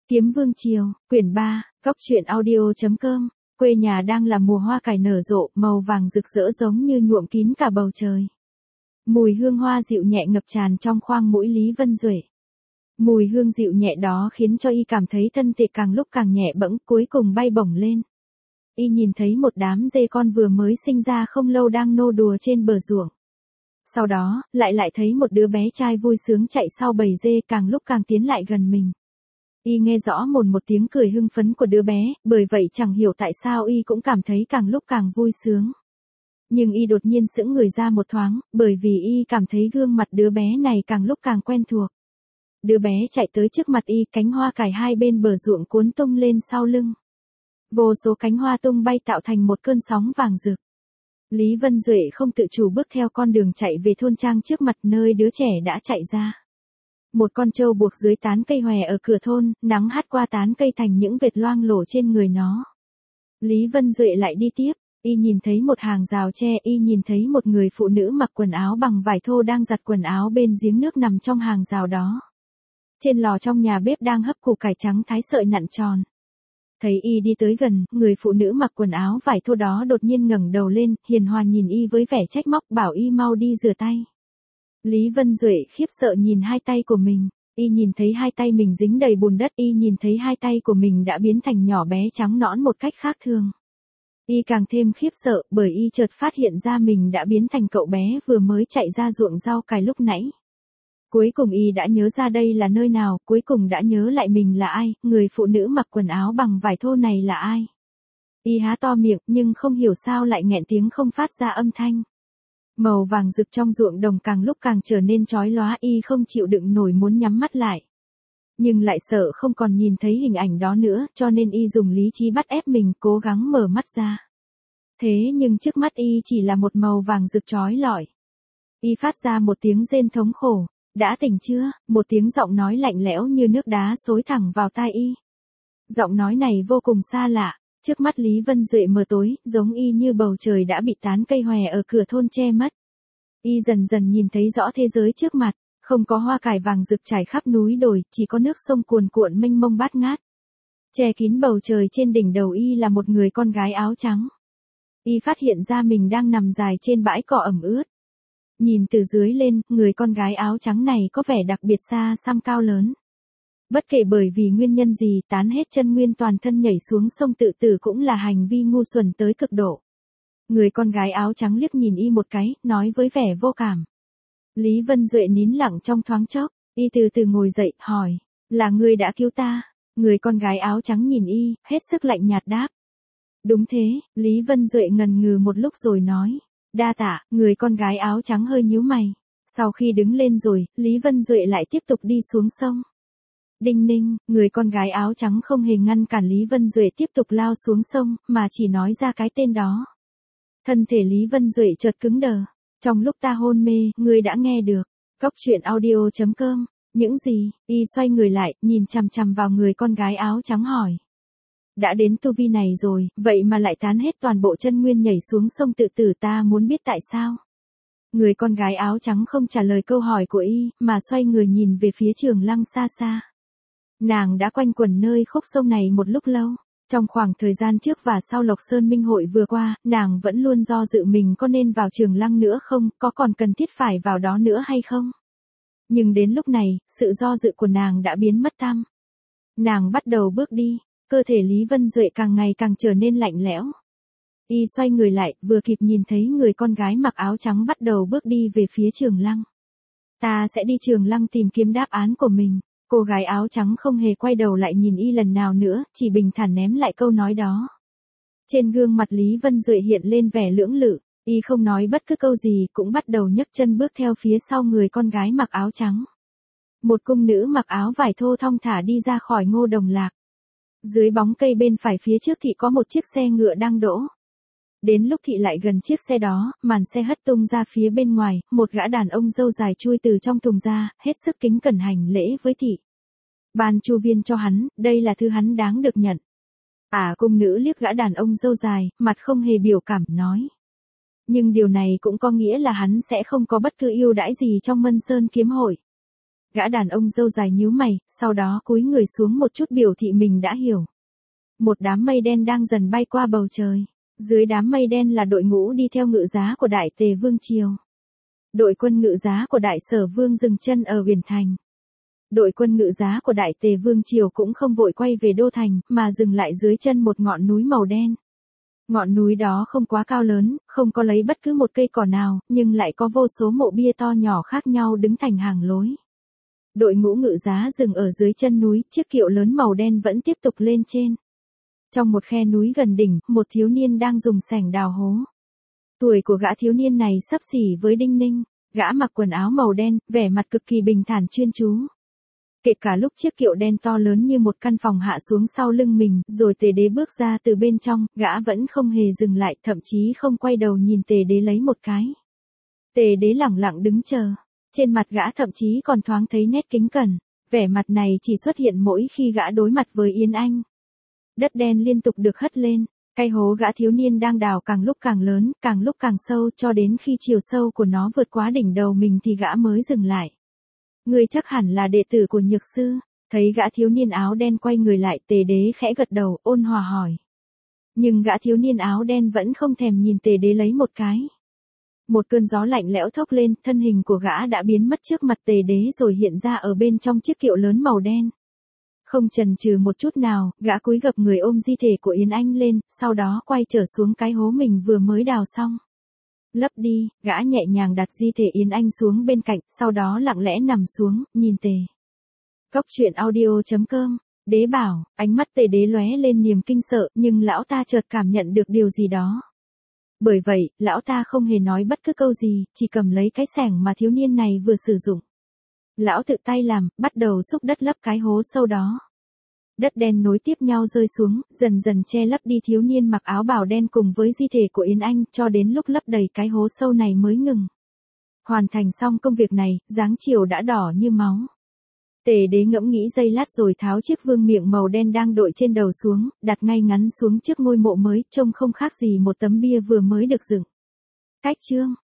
Kiếm Vương Triều, quyển 3, góc truyện audio.com, quê nhà đang là mùa hoa cải nở rộ, màu vàng rực rỡ giống như nhuộm kín cả bầu trời. Mùi hương hoa dịu nhẹ ngập tràn trong khoang mũi Lý Vân Duệ. Mùi hương dịu nhẹ đó khiến cho y cảm thấy thân thể càng lúc càng nhẹ bẫng, cuối cùng bay bổng lên. Y nhìn thấy một đám dê con vừa mới sinh ra không lâu đang nô đùa trên bờ ruộng. Sau đó, lại thấy một đứa bé trai vui sướng chạy sau bầy dê càng lúc càng tiến lại gần mình. Y nghe rõ một tiếng cười hưng phấn của đứa bé, bởi vậy chẳng hiểu tại sao y cũng cảm thấy càng lúc càng vui sướng. Nhưng y đột nhiên sững người ra một thoáng, bởi vì y cảm thấy gương mặt đứa bé này càng lúc càng quen thuộc. Đứa bé chạy tới trước mặt y, cánh hoa cải hai bên bờ ruộng cuốn tung lên sau lưng. Vô số cánh hoa tung bay tạo thành một cơn sóng vàng rực. Lý Vân Duệ không tự chủ bước theo con đường chạy về thôn trang trước mặt nơi đứa trẻ đã chạy ra. Một con trâu buộc dưới tán cây hòe ở cửa thôn, nắng hắt qua tán cây thành những vệt loang lổ trên người nó. Lý Vân Duệ lại đi tiếp, y nhìn thấy một hàng rào tre, y nhìn thấy một người phụ nữ mặc quần áo bằng vải thô đang giặt quần áo bên giếng nước nằm trong hàng rào đó. Trên lò trong nhà bếp đang hấp củ cải trắng thái sợi nặn tròn. Thấy y đi tới gần, người phụ nữ mặc quần áo vải thô đó đột nhiên ngẩng đầu lên, hiền hòa nhìn y với vẻ trách móc, bảo y mau đi rửa tay. Lý Vân Duệ khiếp sợ nhìn hai tay của mình, y nhìn thấy hai tay mình dính đầy bùn đất, y nhìn thấy hai tay của mình đã biến thành nhỏ bé trắng nõn một cách khác thường. Y càng thêm khiếp sợ, bởi y chợt phát hiện ra mình đã biến thành cậu bé vừa mới chạy ra ruộng rau cải lúc nãy. Cuối cùng y đã nhớ ra đây là nơi nào, cuối cùng đã nhớ lại mình là ai, người phụ nữ mặc quần áo bằng vải thô này là ai. Y há to miệng, nhưng không hiểu sao lại nghẹn tiếng không phát ra âm thanh. Màu vàng rực trong ruộng đồng càng lúc càng trở nên chói lóa, y không chịu đựng nổi muốn nhắm mắt lại. Nhưng lại sợ không còn nhìn thấy hình ảnh đó nữa, cho nên y dùng lý trí bắt ép mình cố gắng mở mắt ra. Thế nhưng trước mắt y chỉ là một màu vàng rực chói lọi. Y phát ra một tiếng rên thống khổ. Đã tỉnh chưa? Một tiếng giọng nói lạnh lẽo như nước đá xối thẳng vào tai y. Giọng nói này vô cùng xa lạ. Trước mắt Lý Vân Duệ mờ tối, giống y như bầu trời đã bị tán cây hòe ở cửa thôn che mất. Y dần dần nhìn thấy rõ thế giới trước mặt, không có hoa cải vàng rực trải khắp núi đồi, chỉ có nước sông cuồn cuộn mênh mông bát ngát. Che kín bầu trời, trên đỉnh đầu y là một người con gái áo trắng. Y phát hiện ra mình đang nằm dài trên bãi cỏ ẩm ướt. Nhìn từ dưới lên, người con gái áo trắng này có vẻ đặc biệt xa xăm cao lớn. Bất kể bởi vì nguyên nhân gì, tán hết chân nguyên toàn thân nhảy xuống sông tự tử cũng là hành vi ngu xuẩn tới cực độ. Người con gái áo trắng liếc nhìn y một cái, nói với vẻ vô cảm. Lý Vân Duệ nín lặng trong thoáng chốc, y từ từ ngồi dậy, hỏi, là ngươi đã cứu ta? Người con gái áo trắng nhìn y, hết sức lạnh nhạt đáp. Đúng thế, Lý Vân Duệ ngần ngừ một lúc rồi nói. Đa tạ, người con gái áo trắng hơi nhíu mày. Sau khi đứng lên rồi, Lý Vân Duệ lại tiếp tục đi xuống sông. Đinh ninh, người con gái áo trắng không hề ngăn cản Lý Vân Duệ tiếp tục lao xuống sông, mà chỉ nói ra cái tên đó. Thân thể Lý Vân Duệ chợt cứng đờ. Trong lúc ta hôn mê, ngươi đã nghe được. Góc truyện audio.com, những gì? Y xoay người lại, nhìn chằm chằm vào người con gái áo trắng hỏi. Đã đến tu vi này rồi, vậy mà lại tán hết toàn bộ chân nguyên nhảy xuống sông tự tử, ta muốn biết tại sao. Người con gái áo trắng không trả lời câu hỏi của y, mà xoay người nhìn về phía Trường Lăng xa xa. Nàng đã quanh quẩn nơi khúc sông này một lúc lâu. Trong khoảng thời gian trước và sau Lộc Sơn Minh Hội vừa qua, nàng vẫn luôn do dự mình có nên vào Trường Lăng nữa không, có còn cần thiết phải vào đó nữa hay không. Nhưng đến lúc này, sự do dự của nàng đã biến mất tăm. Nàng bắt đầu bước đi. Cơ thể Lý Vân Duệ càng ngày càng trở nên lạnh lẽo. Y xoay người lại, vừa kịp nhìn thấy người con gái mặc áo trắng bắt đầu bước đi về phía Trường Lăng. Ta sẽ đi Trường Lăng tìm kiếm đáp án của mình. Cô gái áo trắng không hề quay đầu lại nhìn y lần nào nữa, chỉ bình thản ném lại câu nói đó. Trên gương mặt Lý Vân Duệ hiện lên vẻ lưỡng lự, y không nói bất cứ câu gì, cũng bắt đầu nhấc chân bước theo phía sau người con gái mặc áo trắng. Một cung nữ mặc áo vải thô thong thả đi ra khỏi Ngô Đồng Lạc. Dưới bóng cây bên phải phía trước thị có một chiếc xe ngựa đang đỗ. Đến lúc thị lại gần chiếc xe đó, màn xe hất tung ra phía bên ngoài, một gã đàn ông râu dài chui từ trong thùng ra, hết sức kính cẩn hành lễ với thị. Ban chu viên cho hắn, đây là thứ hắn đáng được nhận. Cung nữ liếc gã đàn ông râu dài, mặt không hề biểu cảm, nói. Nhưng điều này cũng có nghĩa là hắn sẽ không có bất cứ ưu đãi gì trong Mân Sơn kiếm hội. Gã đàn ông râu dài nhíu mày, sau đó cúi người xuống một chút biểu thị mình đã hiểu. Một đám mây đen đang dần bay qua bầu trời. Dưới đám mây đen là đội ngũ đi theo ngự giá của Đại Tề Vương Triều. Đội quân ngự giá của Đại Sở Vương dừng chân ở Uyển Thành. Đội quân ngự giá của Đại Tề Vương Triều cũng không vội quay về đô thành, mà dừng lại dưới chân một ngọn núi màu đen. Ngọn núi đó không quá cao lớn, không có lấy bất cứ một cây cỏ nào, nhưng lại có vô số mộ bia to nhỏ khác nhau đứng thành hàng lối. Đội ngũ ngự giá dừng ở dưới chân núi, chiếc kiệu lớn màu đen vẫn tiếp tục lên trên. Trong một khe núi gần đỉnh, một thiếu niên đang dùng xẻng đào hố. Tuổi của gã thiếu niên này xấp xỉ với Đinh Ninh, gã mặc quần áo màu đen, vẻ mặt cực kỳ bình thản chuyên chú. Kể cả lúc chiếc kiệu đen to lớn như một căn phòng hạ xuống sau lưng mình, rồi Tề Đế bước ra từ bên trong, gã vẫn không hề dừng lại, thậm chí không quay đầu nhìn Tề Đế lấy một cái. Tề Đế lẳng lặng đứng chờ, trên mặt gã thậm chí còn thoáng thấy nét kính cẩn, vẻ mặt này chỉ xuất hiện mỗi khi gã đối mặt với Yến Anh. Đất đen liên tục được hất lên, cái hố gã thiếu niên đang đào càng lúc càng lớn, càng lúc càng sâu, cho đến khi chiều sâu của nó vượt quá đỉnh đầu mình thì gã mới dừng lại. Ngươi chắc hẳn là đệ tử của Nhược sư. Thấy gã thiếu niên áo đen quay người lại, Tề Đế khẽ gật đầu, ôn hòa hỏi. Nhưng gã thiếu niên áo đen vẫn không thèm nhìn Tề Đế lấy một cái. Một cơn gió lạnh lẽo thốc lên, thân hình của gã đã biến mất trước mặt Tề Đế rồi hiện ra ở bên trong chiếc kiệu lớn màu đen. Không chần chừ một chút nào, gã cúi gập người ôm di thể của Yến Anh lên, sau đó quay trở xuống cái hố mình vừa mới đào xong. Lấp đi, gã nhẹ nhàng đặt di thể Yến Anh xuống bên cạnh, sau đó lặng lẽ nằm xuống, nhìn Tề. Cốc truyện audio.com. Đế bảo, ánh mắt Tề Đế lóe lên niềm kinh sợ, nhưng lão ta chợt cảm nhận được điều gì đó. Bởi vậy, lão ta không hề nói bất cứ câu gì, chỉ cầm lấy cái xẻng mà thiếu niên này vừa sử dụng. Lão tự tay làm, bắt đầu xúc đất lấp cái hố sâu đó. Đất đen nối tiếp nhau rơi xuống, dần dần che lấp đi thiếu niên mặc áo bào đen cùng với di thể của Yến Anh, cho đến lúc lấp đầy cái hố sâu này mới ngừng. Hoàn thành xong công việc này, dáng chiều đã đỏ như máu. Tề Đế ngẫm nghĩ giây lát rồi tháo chiếc vương miện màu đen đang đội trên đầu xuống, đặt ngay ngắn xuống trước ngôi mộ mới, trông không khác gì một tấm bia vừa mới được dựng. Cách chương